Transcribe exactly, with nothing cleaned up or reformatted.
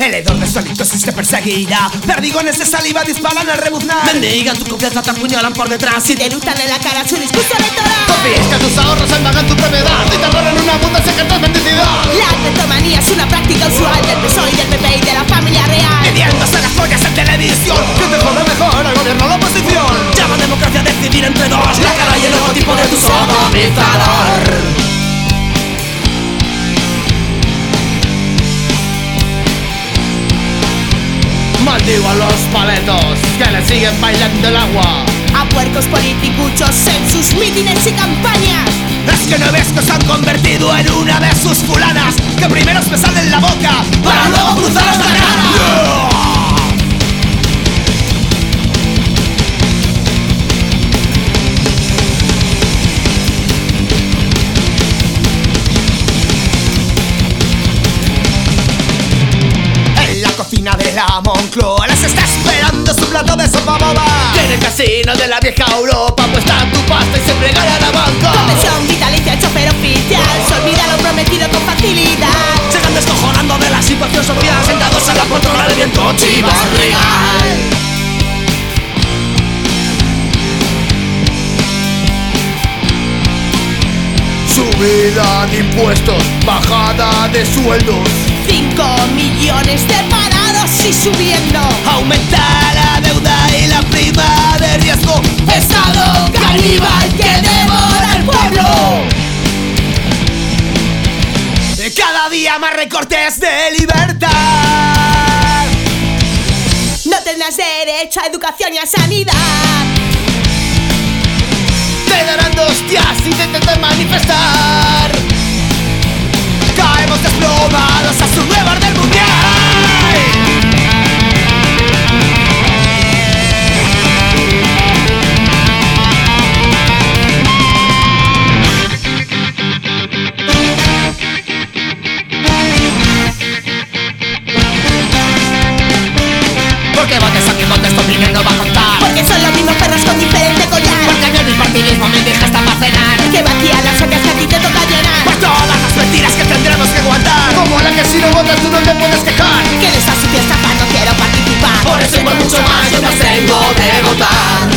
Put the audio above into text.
El hedor de solito si te perseguirá. Perdigones de saliva disparan al rebuznar. Mendigan tu confianza, te apuñalan por detrás Si te eructan en la cara su discurso electoral. Confiscan tus ahorros, amagan tu propiedad y te corren una abundancia que es mendicidad. La cleptomanía es una práctica usual del P S O E y del P P y de la familia real. Midiéndose las pollas en televisión. ¿Quién te jode mejor? El gobierno o la oposición. Llama democracia a decidir entre dos, la cara y el logotipo de tu sodomizador. Maldigo a los paletos que le siguen bailando el agua. A puercos politicuchos en sus mítines y campañas. Es que no ves que se han convertido en una de sus fulanas, que primero se salen la boca para luego cruzar la cara. Cocina de la Moncloa les está esperando su plato de sopa boba. En el casino de la vieja Europa apuesta tu pasta y siempre gana la banca. Convención vitalicia, chofer oficial, se olvida lo prometido con facilidad. Se están descojonando de la situación social, sentados a la poltrona del viento chivarreal. Subida de impuestos, bajada de sueldos. Cinco millones de parados y subiendo. Aumenta la deuda y la prima de riesgo. Estado caníbal que devora al pueblo. Cada día más recortes de libertad. No tendrás derecho a educación y a sanidad. Te darán dos hostias si te intentas manifestar. Caemos desplomados a su nuevo orden mundial. Porque votes a mi votes, tu opinión no va a contar. Porque son los mismos perros con diferente collar. Porque en el bipartidismo me deja hasta para cenar. Que vacía las ollas que a ti te toca llenar. Por todas las mentiras que tendremos que aguantar. Como la que si no votas tú no te puedes quejar. Que les asucias tapar, no quiero participar. Por eso y por mucho más yo me abstengo de votar.